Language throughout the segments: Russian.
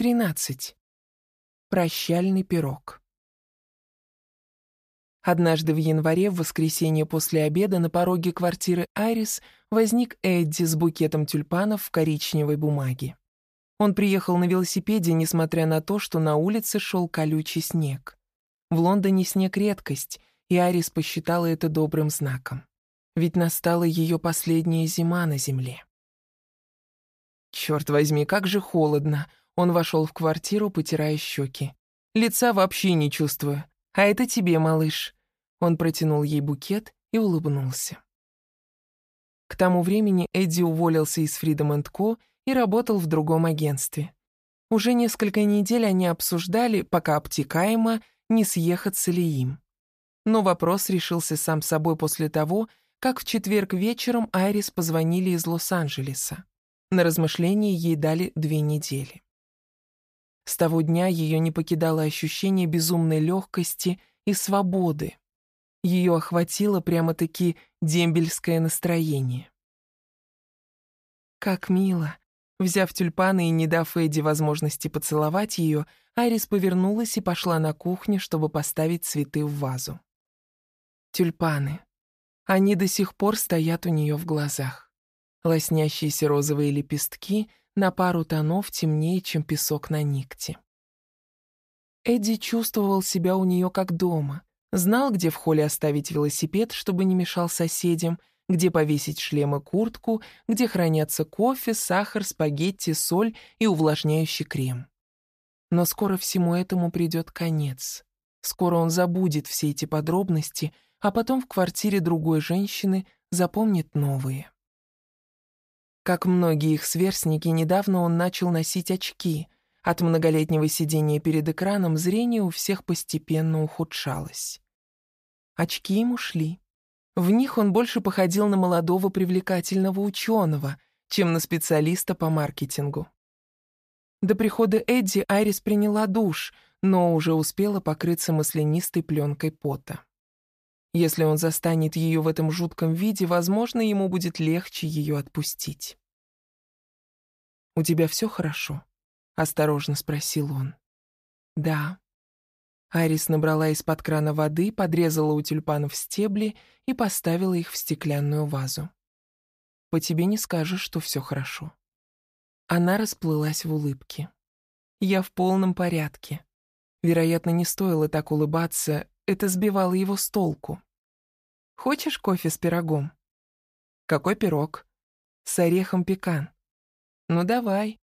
13. Прощальный пирог. Однажды в январе, в воскресенье после обеда, на пороге квартиры Айрис возник Эдди с букетом тюльпанов в коричневой бумаге. Он приехал на велосипеде, несмотря на то, что на улице шел колючий снег. В Лондоне снег — редкость, и Айрис посчитала это добрым знаком. Ведь настала ее последняя зима на земле. Черт возьми, как же холодно. Он вошел в квартиру, потирая щеки. Лица вообще не чувствую. А это тебе, малыш. Он протянул ей букет и улыбнулся. К тому времени Эдди уволился из Freedom & Co. и работал в другом агентстве. Уже несколько недель они обсуждали, пока обтекаемо, не съехаться ли им. Но вопрос решился сам собой после того, как в четверг вечером Айрис позвонили из Лос-Анджелеса. На размышление ей дали 2 недели. С того дня ее не покидало ощущение безумной легкости и свободы. Ее охватило прямо-таки дембельское настроение. Как мило. Взяв тюльпаны и не дав Эдди возможности поцеловать ее, Айрис повернулась и пошла на кухню, чтобы поставить цветы в вазу. Тюльпаны. Они до сих пор стоят у нее в глазах. Лоснящиеся розовые лепестки на пару тонов темнее, чем песок на нигте. Эдди чувствовал себя у нее как дома, знал, где в холле оставить велосипед, чтобы не мешал соседям, где повесить шлем и куртку, где хранятся кофе, сахар, спагетти, соль и увлажняющий крем. Но скоро всему этому придет конец. Скоро он забудет все эти подробности, а потом в квартире другой женщины запомнит новые. Как многие их сверстники, недавно он начал носить очки. От многолетнего сидения перед экраном зрение у всех постепенно ухудшалось. Очки ему шли. В них он больше походил на молодого привлекательного ученого, чем на специалиста по маркетингу. До прихода Эдди Айрис приняла душ, но уже успела покрыться маслянистой пленкой пота. Если он застанет ее в этом жутком виде, возможно, ему будет легче ее отпустить. «У тебя все хорошо?» — осторожно спросил он. «Да». Айрис набрала из-под крана воды, подрезала у тюльпанов стебли и поставила их в стеклянную вазу. «По тебе не скажешь, что все хорошо». Она расплылась в улыбке. «Я в полном порядке». Вероятно, не стоило так улыбаться, это сбивало его с толку. «Хочешь кофе с пирогом?» «Какой пирог?» «С орехом пекан». «Ну давай».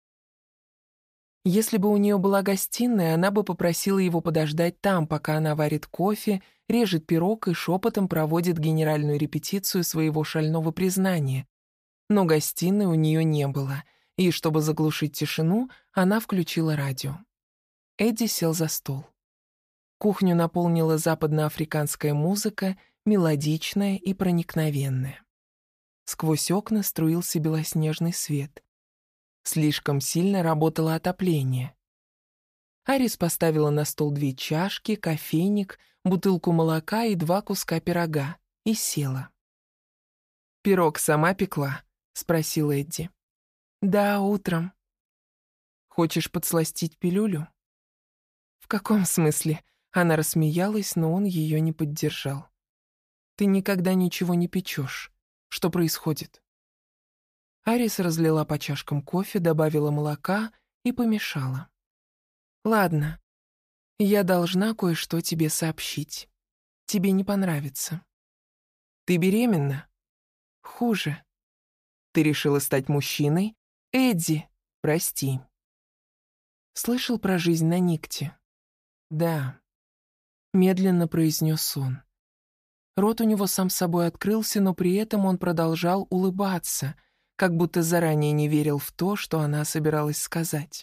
Если бы у нее была гостиная, она бы попросила его подождать там, пока она варит кофе, режет пирог и шепотом проводит генеральную репетицию своего шального признания. Но гостиной у нее не было, и, чтобы заглушить тишину, она включила радио. Эдди сел за стол. Кухню наполнила западноафриканская музыка, мелодичная и проникновенная. Сквозь окна струился белоснежный свет. Слишком сильно работало отопление. Айрис поставила на стол 2 чашки, кофейник, бутылку молока и 2 куска пирога и села. «Пирог сама пекла?» — спросил Эдди. «Да, утром». «Хочешь подсластить пилюлю?» «В каком смысле?» Она рассмеялась, но он ее не поддержал. «Ты никогда ничего не печешь. Что происходит?» Айрис разлила по чашкам кофе, добавила молока и помешала. «Ладно, я должна кое-что тебе сообщить. Тебе не понравится. Ты беременна? Хуже. Ты решила стать мужчиной? Эдди, прости». «Слышал про жизнь на Никте?» «Да», — медленно произнес он. Рот у него сам собой открылся, но при этом он продолжал улыбаться, как будто заранее не верил в то, что она собиралась сказать.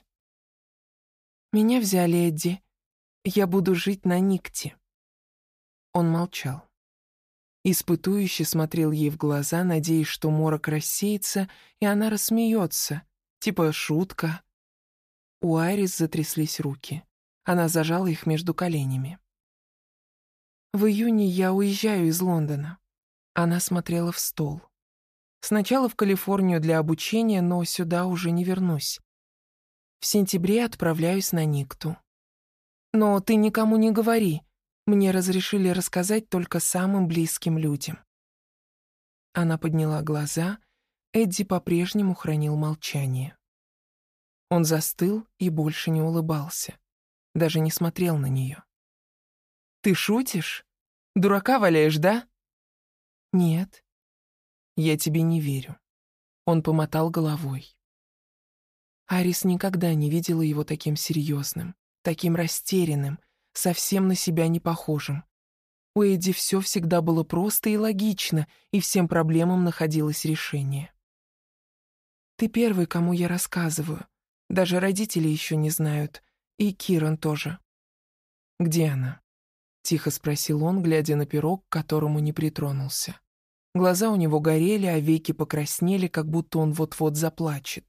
«Меня взяли, Эдди. Я буду жить на Никте». Он молчал. Испытующе смотрел ей в глаза, надеясь, что морок рассеется, и она рассмеется, типа шутка. У Айрис затряслись руки. Она зажала их между коленями. «В июне я уезжаю из Лондона». Она смотрела в стол. «Сначала в Калифорнию для обучения, но сюда уже не вернусь. В сентябре отправляюсь на Никту. Но ты никому не говори. Мне разрешили рассказать только самым близким людям. Она подняла глаза. Эдди по-прежнему хранил молчание. Он застыл и больше не улыбался. Даже не смотрел на нее. «Ты шутишь? Дурака валяешь, да?» «Нет». «Я тебе не верю». Он помотал головой. Арис никогда не видела его таким серьезным, таким растерянным, совсем на себя не похожим. У Эдди все всегда было просто и логично, и всем проблемам находилось решение. «Ты первый, кому я рассказываю. Даже родители еще не знают. И Киран тоже». «Где она?» — тихо спросил он, глядя на пирог, к которому не притронулся. Глаза у него горели, а веки покраснели, как будто он вот-вот заплачет.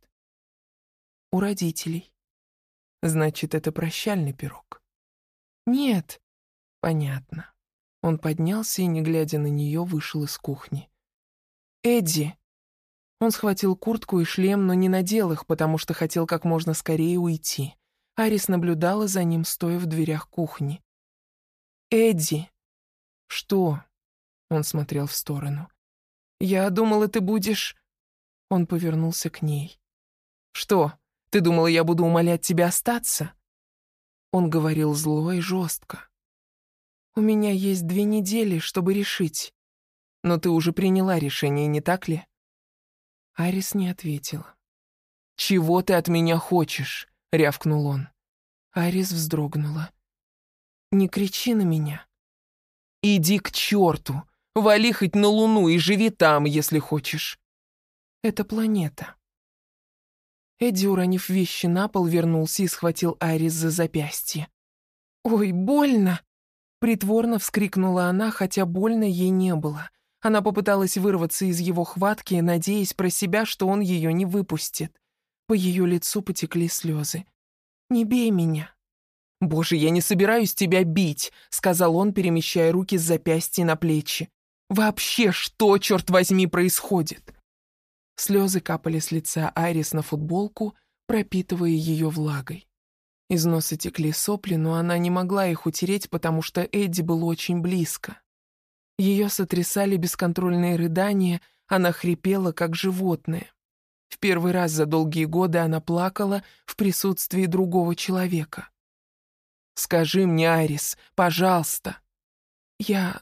«У родителей». «Значит, это прощальный пирог?» «Нет». «Понятно». Он поднялся и, не глядя на нее, вышел из кухни. «Эдди!» Он схватил куртку и шлем, но не надел их, потому что хотел как можно скорее уйти. Арис наблюдала за ним, стоя в дверях кухни. «Эдди!» «Что?» Он смотрел в сторону. «Я думала, ты будешь...» Он повернулся к ней. «Что, ты думала, я буду умолять тебя остаться?» Он говорил зло и жестко. «У меня есть 2 недели, чтобы решить. Но ты уже приняла решение, не так ли?» Арис не ответила. «Чего ты от меня хочешь?» — рявкнул он. Арис вздрогнула. «Не кричи на меня». «Иди к черту! Вали хоть на Луну и живи там, если хочешь». «Это планета». Эдди, уронив вещи на пол, вернулся и схватил Арис за запястье. «Ой, больно!» Притворно вскрикнула она, хотя больно ей не было. Она попыталась вырваться из его хватки, надеясь про себя, что он ее не выпустит. По ее лицу потекли слезы. «Не бей меня». «Боже, я не собираюсь тебя бить», — сказал он, перемещая руки с запястья на плечи. «Вообще, что, черт возьми, происходит?» Слезы капали с лица Айрис на футболку, пропитывая ее влагой. Из носа текли сопли, но она не могла их утереть, потому что Эдди был очень близко. Ее сотрясали бесконтрольные рыдания, она хрипела, как животное. В первый раз за долгие годы она плакала в присутствии другого человека. «Скажи мне, Айрис, пожалуйста». Я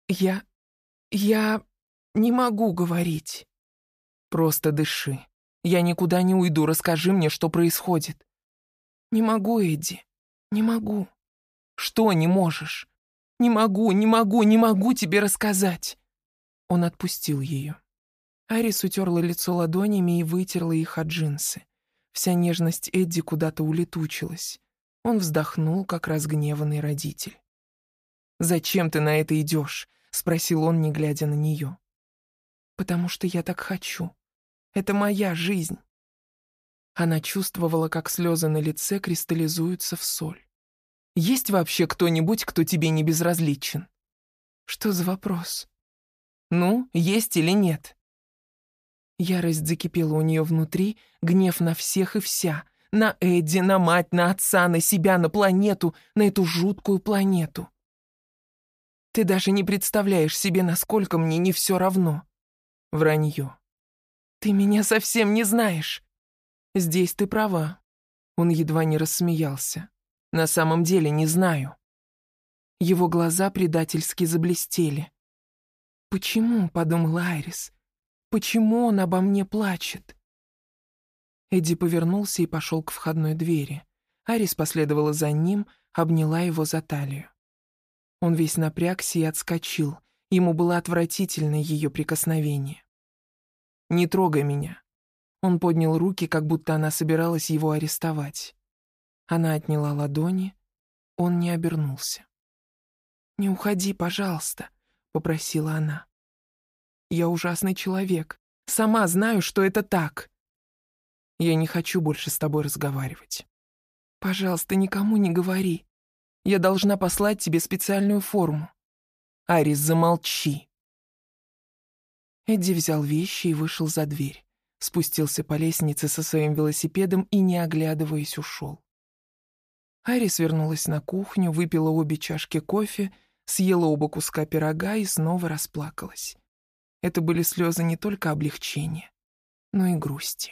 не могу говорить». «Просто дыши. Я никуда не уйду, расскажи мне, что происходит». «Не могу, Эдди, не могу». «Что не можешь?» «Не могу тебе рассказать». Он отпустил ее. Арис утерла лицо ладонями и вытерла их от джинсы. Вся нежность Эдди куда-то улетучилась. Он вздохнул, как разгневанный родитель. «Зачем ты на это идешь?» — спросил он, не глядя на нее. «Потому что я так хочу. Это моя жизнь». Она чувствовала, как слезы на лице кристаллизуются в соль. «Есть вообще кто-нибудь, кто тебе не безразличен?» «Что за вопрос?» «Ну, есть или нет?» Ярость закипела у нее внутри, гнев на всех и вся. На Эдди, на мать, на отца, на себя, на планету, на эту жуткую планету. «Ты даже не представляешь себе, насколько мне не все равно». Вранье. «Ты меня совсем не знаешь». «Здесь ты права». Он едва не рассмеялся. «На самом деле не знаю». Его глаза предательски заблестели. «Почему?» — подумала Айрис. «Почему он обо мне плачет?» Эдди повернулся и пошел к входной двери. Айрис последовала за ним, обняла его за талию. Он весь напрягся и отскочил. Ему было отвратительно ее прикосновение. «Не трогай меня». Он поднял руки, как будто она собиралась его арестовать. Она отняла ладони. Он не обернулся. «Не уходи, пожалуйста», — попросила она. «Я ужасный человек. Сама знаю, что это так. Я не хочу больше с тобой разговаривать. Пожалуйста, никому не говори. Я должна послать тебе специальную форму». «Арис, замолчи». Эдди взял вещи и вышел за дверь. спустился по лестнице со своим велосипедом и, не оглядываясь, ушел. Айрис вернулась на кухню, выпила обе чашки кофе, съела оба куска пирога и снова расплакалась. Это были слезы не только облегчения, но и грусти.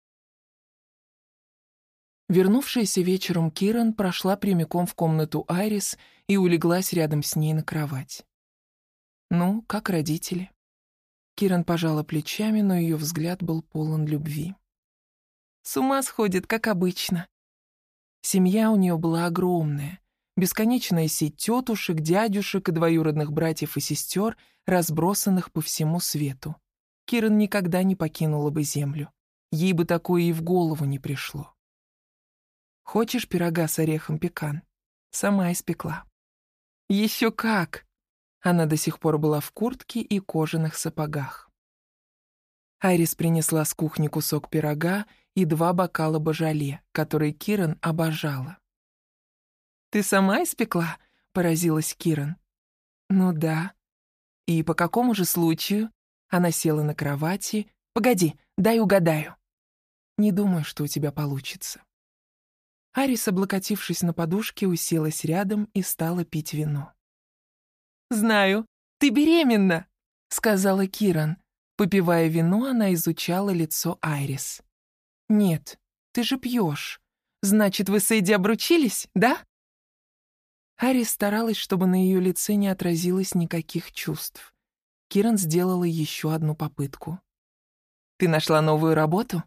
Вернувшаяся вечером Киран прошла прямиком в комнату Айрис и улеглась рядом с ней на кровать. «Ну, как родители?» Киран пожала плечами, но ее взгляд был полон любви. «С ума сходит, как обычно». Семья у нее была огромная. Бесконечная сеть тетушек, дядюшек и двоюродных братьев и сестер, разбросанных по всему свету. Киран никогда не покинула бы землю. Ей бы такое и в голову не пришло. «Хочешь пирога с орехом пекан?» Сама испекла. «Еще как!» Она до сих пор была в куртке и кожаных сапогах. Айрис принесла с кухни кусок пирога и 2 бокала божоле, которые Киран обожала. «Ты сама испекла?» — поразилась Киран. «Ну да. И по какому же случаю?» Она села на кровати. «Погоди, дай угадаю». «Не думаю, что у тебя получится». Айрис, облокотившись на подушке, уселась рядом и стала пить вино. «Знаю, ты беременна», — сказала Киран. Попивая вино, она изучала лицо Айрис. «Нет, ты же пьешь. Значит, вы с Эдди обручились, да?» Айрис старалась, чтобы на ее лице не отразилось никаких чувств. Киран сделала еще одну попытку. «Ты нашла новую работу?»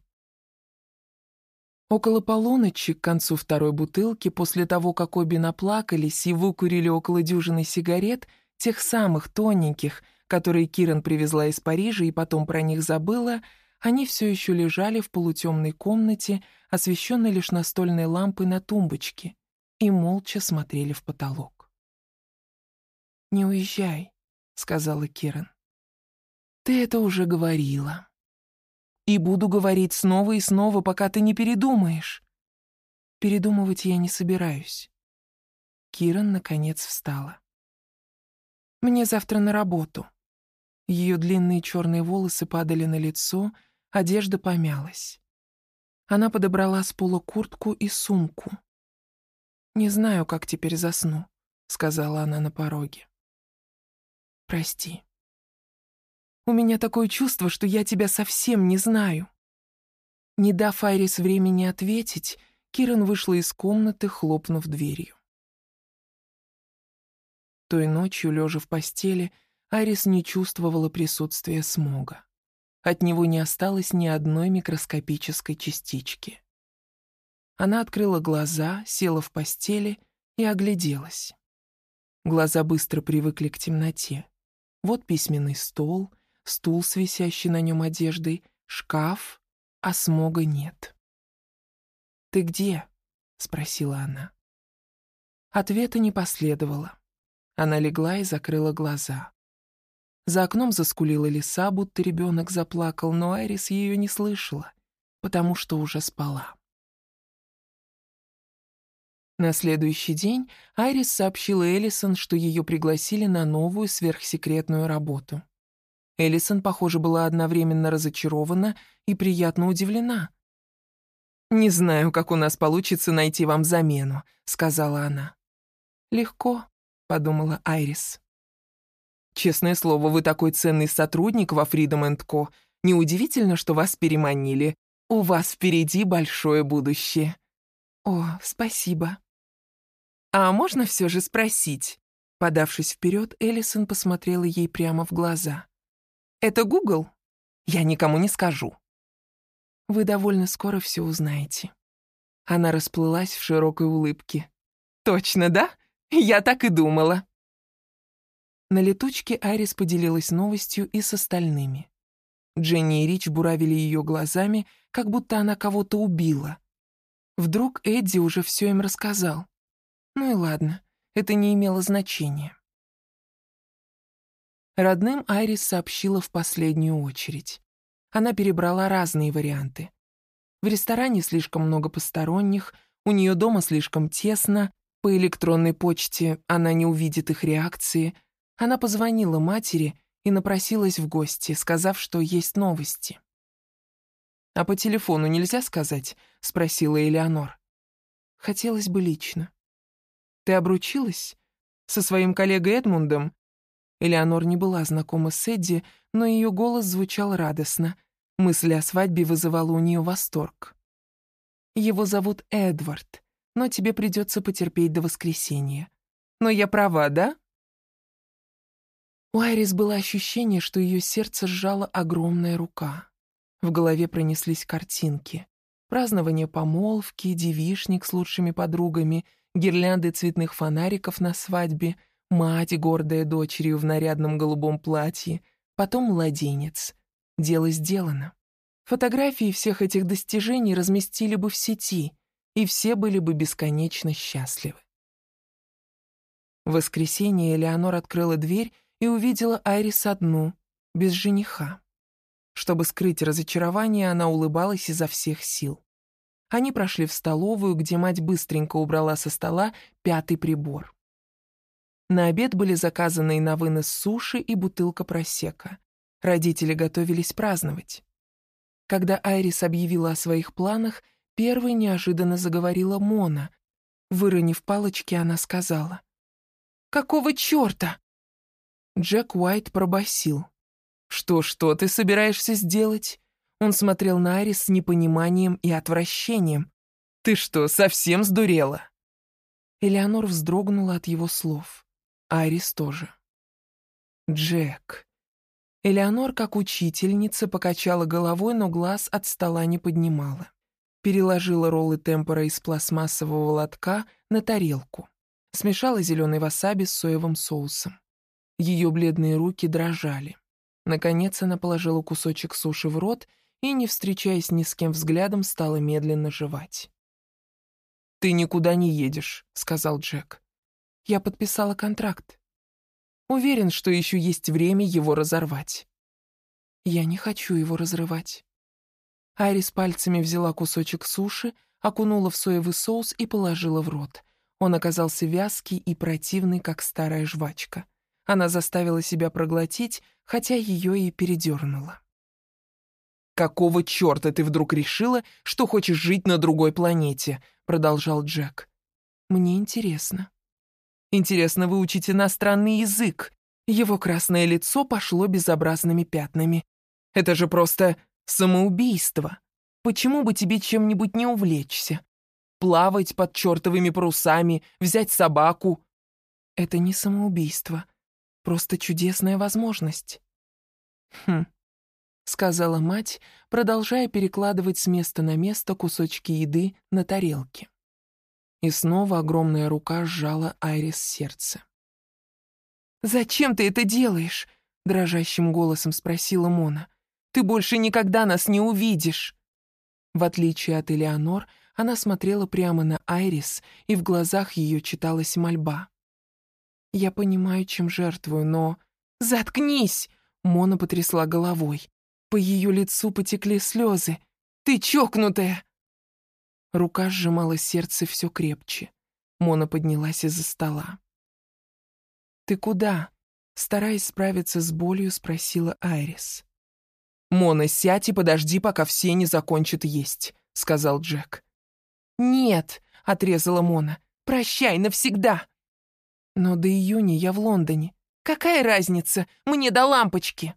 Около полуночи, к концу 2-й бутылки, после того, как обе наплакались и выкурили около дюжины сигарет, тех самых тоненьких, которые Киран привезла из Парижа и потом про них забыла, они все еще лежали в полутемной комнате, освещенной лишь настольной лампой на тумбочке, и молча смотрели в потолок. «Не уезжай», — сказала Киран. «Ты это уже говорила. И буду говорить снова и снова, пока ты не передумаешь». «Передумывать я не собираюсь». Киран, наконец, встала. «Мне завтра на работу». Ее длинные черные волосы падали на лицо, одежда помялась. Она подобрала с пола куртку и сумку. «Не знаю, как теперь засну», — сказала она на пороге. «Прости. У меня такое чувство, что я тебя совсем не знаю». Не дав Айрис времени ответить, Киран вышла из комнаты, хлопнув дверью. Той ночью, лежа в постели, Айрис не чувствовала присутствия смога. От него не осталось ни одной микроскопической частички. Она открыла глаза, села в постели и огляделась. Глаза быстро привыкли к темноте. Вот письменный стол, стул с висящей на нем одеждой, шкаф, а смога нет. «Ты где?» — спросила она. Ответа не последовало. Она легла и закрыла глаза. За окном заскулила лиса, будто ребенок заплакал, но Айрис ее не слышала, потому что уже спала. На следующий день Айрис сообщила Эллисон, что ее пригласили на новую сверхсекретную работу. Эллисон, похоже, была одновременно разочарована и приятно удивлена. «Не знаю, как у нас получится найти вам замену», — сказала она. «Легко», — подумала Айрис. «Честное слово, вы такой ценный сотрудник во Freedom & Co. Неудивительно, что вас переманили. У вас впереди большое будущее». «О, спасибо». «А можно все же спросить?» Подавшись вперед, Эллисон посмотрела ей прямо в глаза. «Это Google? Я никому не скажу». «Вы довольно скоро все узнаете». Она расплылась в широкой улыбке. «Точно, да? Я так и думала». На летучке Айрис поделилась новостью и с остальными. Дженни и Рич буравили ее глазами, как будто она кого-то убила. Вдруг Эдди уже все им рассказал. Ну и ладно, это не имело значения. Родным Айрис сообщила в последнюю очередь. Она перебрала разные варианты. В ресторане слишком много посторонних, у нее дома слишком тесно, по электронной почте она не увидит их реакции. Она позвонила матери и напросилась в гости, сказав, что есть новости. «А по телефону нельзя сказать?» — спросила Элеонор. «Хотелось бы лично». «Ты обручилась? Со своим коллегой Эдмундом?» Элеонор не была знакома с Эдди, но ее голос звучал радостно. Мысль о свадьбе вызывала у нее восторг. «Его зовут Эдвард, но тебе придется потерпеть до воскресенья. Но я права, да?» У Айрис было ощущение, что ее сердце сжала огромная рука. В голове пронеслись картинки. Празднование помолвки, девичник с лучшими подругами, гирлянды цветных фонариков на свадьбе, мать, гордая дочерью в нарядном голубом платье, потом младенец. Дело сделано. Фотографии всех этих достижений разместили бы в сети, и все были бы бесконечно счастливы. В воскресенье Элеонор открыла дверь и увидела Айрис одну, без жениха. Чтобы скрыть разочарование, она улыбалась изо всех сил. Они прошли в столовую, где мать быстренько убрала со стола 5-й прибор. На обед были заказаны на вынос суши и бутылка просекко. Родители готовились праздновать. Когда Айрис объявила о своих планах, первой неожиданно заговорила Мона. Выронив палочки, она сказала: «Какого черта?» Джек Уайт пробасил: «Что ты собираешься сделать?» Он смотрел на Айрис с непониманием и отвращением. «Ты что, совсем сдурела?» Элеонор вздрогнула от его слов. Айрис тоже. «Джек». Элеонор, как учительница, покачала головой, но глаз от стола не поднимала. Переложила роллы темпора из пластмассового лотка на тарелку. Смешала зеленый васаби с соевым соусом. Ее бледные руки дрожали. Наконец она положила кусочек суши в рот и, не встречаясь ни с кем взглядом, стала медленно жевать. «Ты никуда не едешь», — сказал Джек. «Я подписала контракт. Уверен, что еще есть время его разорвать». «Я не хочу его разрывать». Айрис пальцами взяла кусочек суши, окунула в соевый соус и положила в рот. Он оказался вязкий и противный, как старая жвачка. Она заставила себя проглотить, хотя ее и передернуло. «Какого черта ты вдруг решила, что хочешь жить на другой планете?» — продолжал Джек. «Мне интересно». «Интересно выучить иностранный язык». Его красное лицо пошло безобразными пятнами. «Это же просто самоубийство. Почему бы тебе чем-нибудь не увлечься? Плавать под чертовыми парусами, взять собаку». «Это не самоубийство. Просто чудесная возможность». «Хм», — сказала мать, продолжая перекладывать с места на место кусочки еды на тарелке. И снова огромная рука сжала Айрис сердце. «Зачем ты это делаешь?» — дрожащим голосом спросила Мона. «Ты больше никогда нас не увидишь». В отличие от Элеонор, она смотрела прямо на Айрис, и в глазах ее читалась мольба. «Я понимаю, чем жертвую, но...» «Заткнись!» — Мона потрясла головой. По ее лицу потекли слезы. «Ты чокнутая!» Рука сжимала сердце все крепче. Мона поднялась из-за стола. «Ты куда?» — стараясь справиться с болью, спросила Айрис. «Мона, сядь и подожди, пока все не закончат есть», — сказал Джек. «Нет», — отрезала Мона, — «прощай навсегда». «Но до июня я в Лондоне. Какая разница? Мне до лампочки».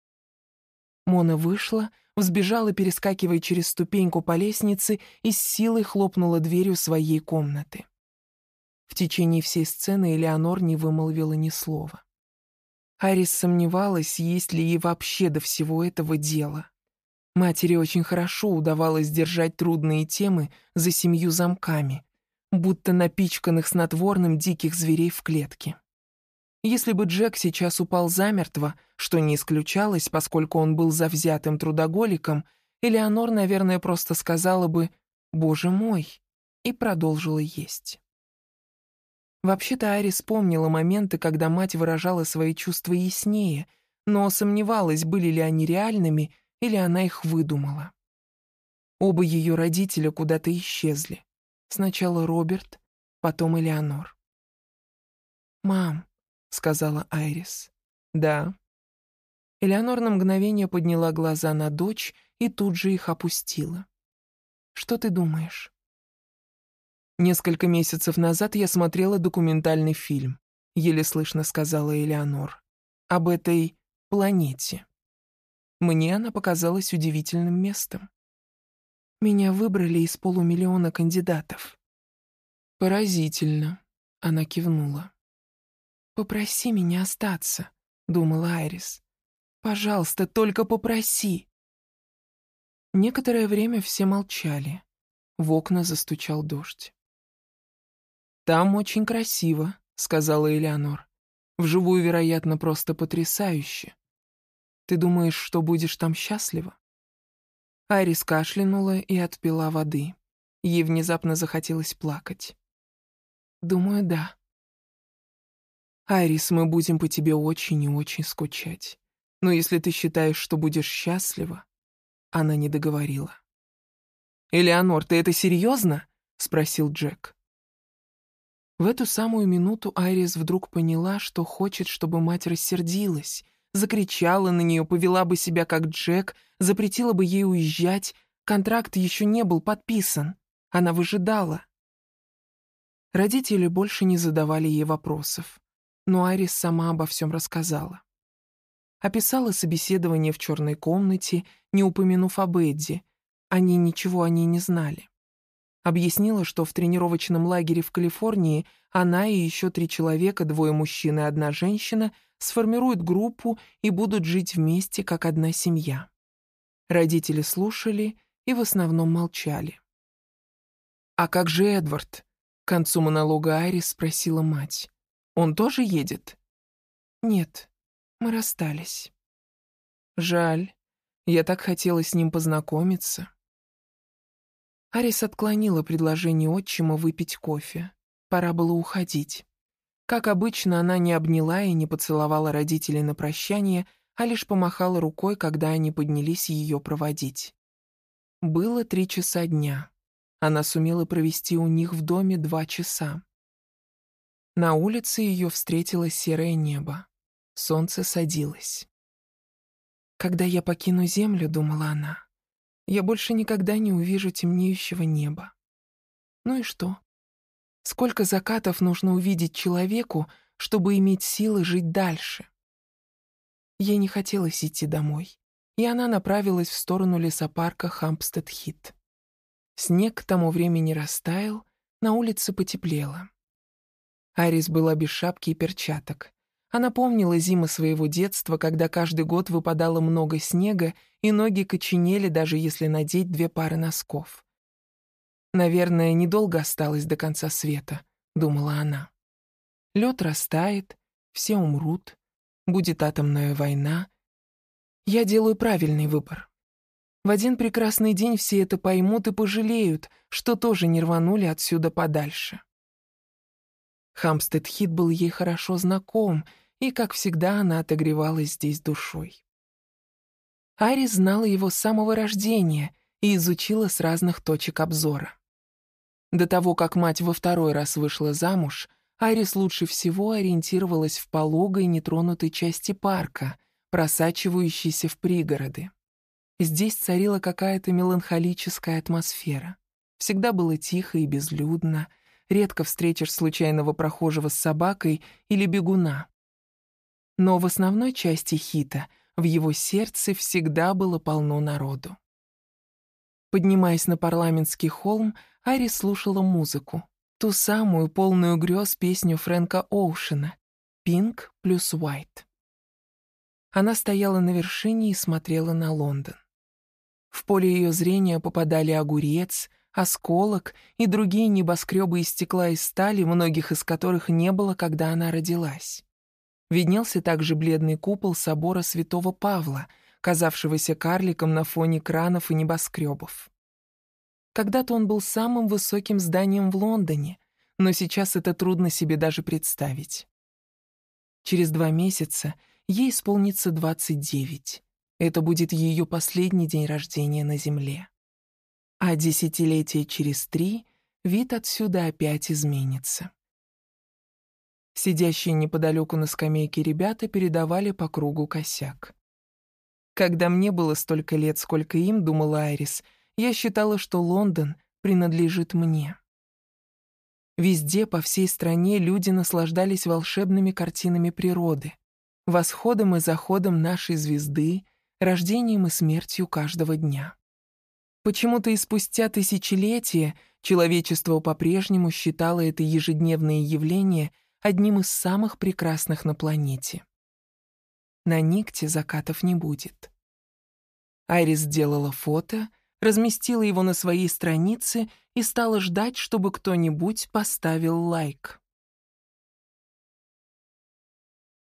Мона вышла, взбежала, перескакивая через ступеньку по лестнице, и с силой хлопнула дверью своей комнаты. В течение всей сцены Элеонор не вымолвила ни слова. Айрис сомневалась, есть ли ей вообще до всего этого дела. Матери очень хорошо удавалось держать трудные темы за 7 замками, будто напичканных снотворным диких зверей в клетке. Если бы Джек сейчас упал замертво, что не исключалось, поскольку он был завзятым трудоголиком, Элеонор, наверное, просто сказала бы «Боже мой!» и продолжила есть. Вообще-то Айрис помнила моменты, когда мать выражала свои чувства яснее, но сомневалась, были ли они реальными, или она их выдумала. Оба ее родителя куда-то исчезли. Сначала Роберт, потом Элеонор. «Мам», — сказала Айрис. «Да». Элеонор на мгновение подняла глаза на дочь и тут же их опустила. «Что ты думаешь?» «Несколько месяцев назад я смотрела документальный фильм», — еле слышно сказала Элеонор, «об этой планете. Мне она показалась удивительным местом. Меня выбрали из полумиллиона кандидатов». «Поразительно», — она кивнула. «Попроси меня остаться», — думала Айрис. «Пожалуйста, только попроси». Некоторое время все молчали. В окна застучал дождь. «Там очень красиво», — сказала Элеонор. «Вживую, вероятно, просто потрясающе. Ты думаешь, что будешь там счастлива?» Айрис кашлянула и отпила воды. Ей внезапно захотелось плакать. «Думаю, да». «Айрис, мы будем по тебе очень и очень скучать. Но если ты считаешь, что будешь счастлива...» Она не договорила. «Элеонор, ты это серьезно?» — спросил Джек. В эту самую минуту Айрис вдруг поняла, что хочет, чтобы мать рассердилась, закричала на нее, повела бы себя как Джек, запретила бы ей уезжать. Контракт еще не был подписан. Она выжидала. Родители больше не задавали ей вопросов, но Айрис сама обо всем рассказала. Описала собеседование в черной комнате, не упомянув об Эдди. Они ничего о ней не знали. Объяснила, что в тренировочном лагере в Калифорнии она и еще 3 человека, 2 мужчин и 1 женщина, сформируют группу и будут жить вместе, как одна семья. Родители слушали и в основном молчали. «А как же Эдвард?» — к концу монолога Айрис спросила мать. «Он тоже едет?» «Нет, мы расстались». «Жаль. Я так хотела с ним познакомиться». Арис отклонила предложение отчима выпить кофе. Пора было уходить. Как обычно, она не обняла и не поцеловала родителей на прощание, а лишь помахала рукой, когда они поднялись ее проводить. Было 3 часа дня. Она сумела провести у них в доме 2 часа. На улице ее встретило серое небо. Солнце садилось. «Когда я покину землю, — думала она, — я больше никогда не увижу темнеющего неба. Ну и что? Сколько закатов нужно увидеть человеку, чтобы иметь силы жить дальше?» Ей не хотелось идти домой, и она направилась в сторону лесопарка Хампстед-Хит. Снег к тому времени растаял, на улице потеплело. Арис была без шапки и перчаток. Она помнила зимы своего детства, когда каждый год выпадало много снега, и ноги коченели, даже если надеть 2 пары носков. «Наверное, недолго осталось до конца света», — думала она. «Лед растает, все умрут, будет атомная война. Я делаю правильный выбор. В один прекрасный день все это поймут и пожалеют, что тоже не рванули отсюда подальше». Хампстед-Хит был ей хорошо знаком, и, как всегда, она отогревалась здесь душой. Арис знала его с самого рождения и изучила с разных точек обзора. До того, как мать во 2-й раз вышла замуж, Арис лучше всего ориентировалась в пологой нетронутой части парка, просачивающейся в пригороды. Здесь царила какая-то меланхолическая атмосфера. Всегда было тихо и безлюдно, редко встретишь случайного прохожего с собакой или бегуна. Но в основной части Хита, в его сердце, всегда было полно народу. Поднимаясь на парламентский холм, Арис слушала музыку, ту самую полную грез песню Фрэнка Оушена «Pink плюс White». Она стояла на вершине и смотрела на Лондон. В поле ее зрения попадали Огурец, Осколок и другие небоскребы из стекла и стали, многих из которых не было, когда она родилась. Виднелся также бледный купол собора Святого Павла, казавшегося карликом на фоне кранов и небоскребов. Когда-то он был самым высоким зданием в Лондоне, но сейчас это трудно себе даже представить. Через 2 месяца ей исполнится 29. Это будет ее последний день рождения на Земле. А десятилетия через 3 вид отсюда опять изменится. Сидящие неподалеку на скамейке ребята передавали по кругу косяк. Когда мне было столько лет, сколько им, думала Айрис, я считала, что Лондон принадлежит мне. Везде, по всей стране, люди наслаждались волшебными картинами природы, восходом и заходом нашей звезды, рождением и смертью каждого дня. Почему-то и спустя тысячелетия человечество по-прежнему считало это ежедневное явление одним из самых прекрасных на планете. На Никте закатов не будет. Айрис сделала фото, разместила его на своей странице и стала ждать, чтобы кто-нибудь поставил лайк.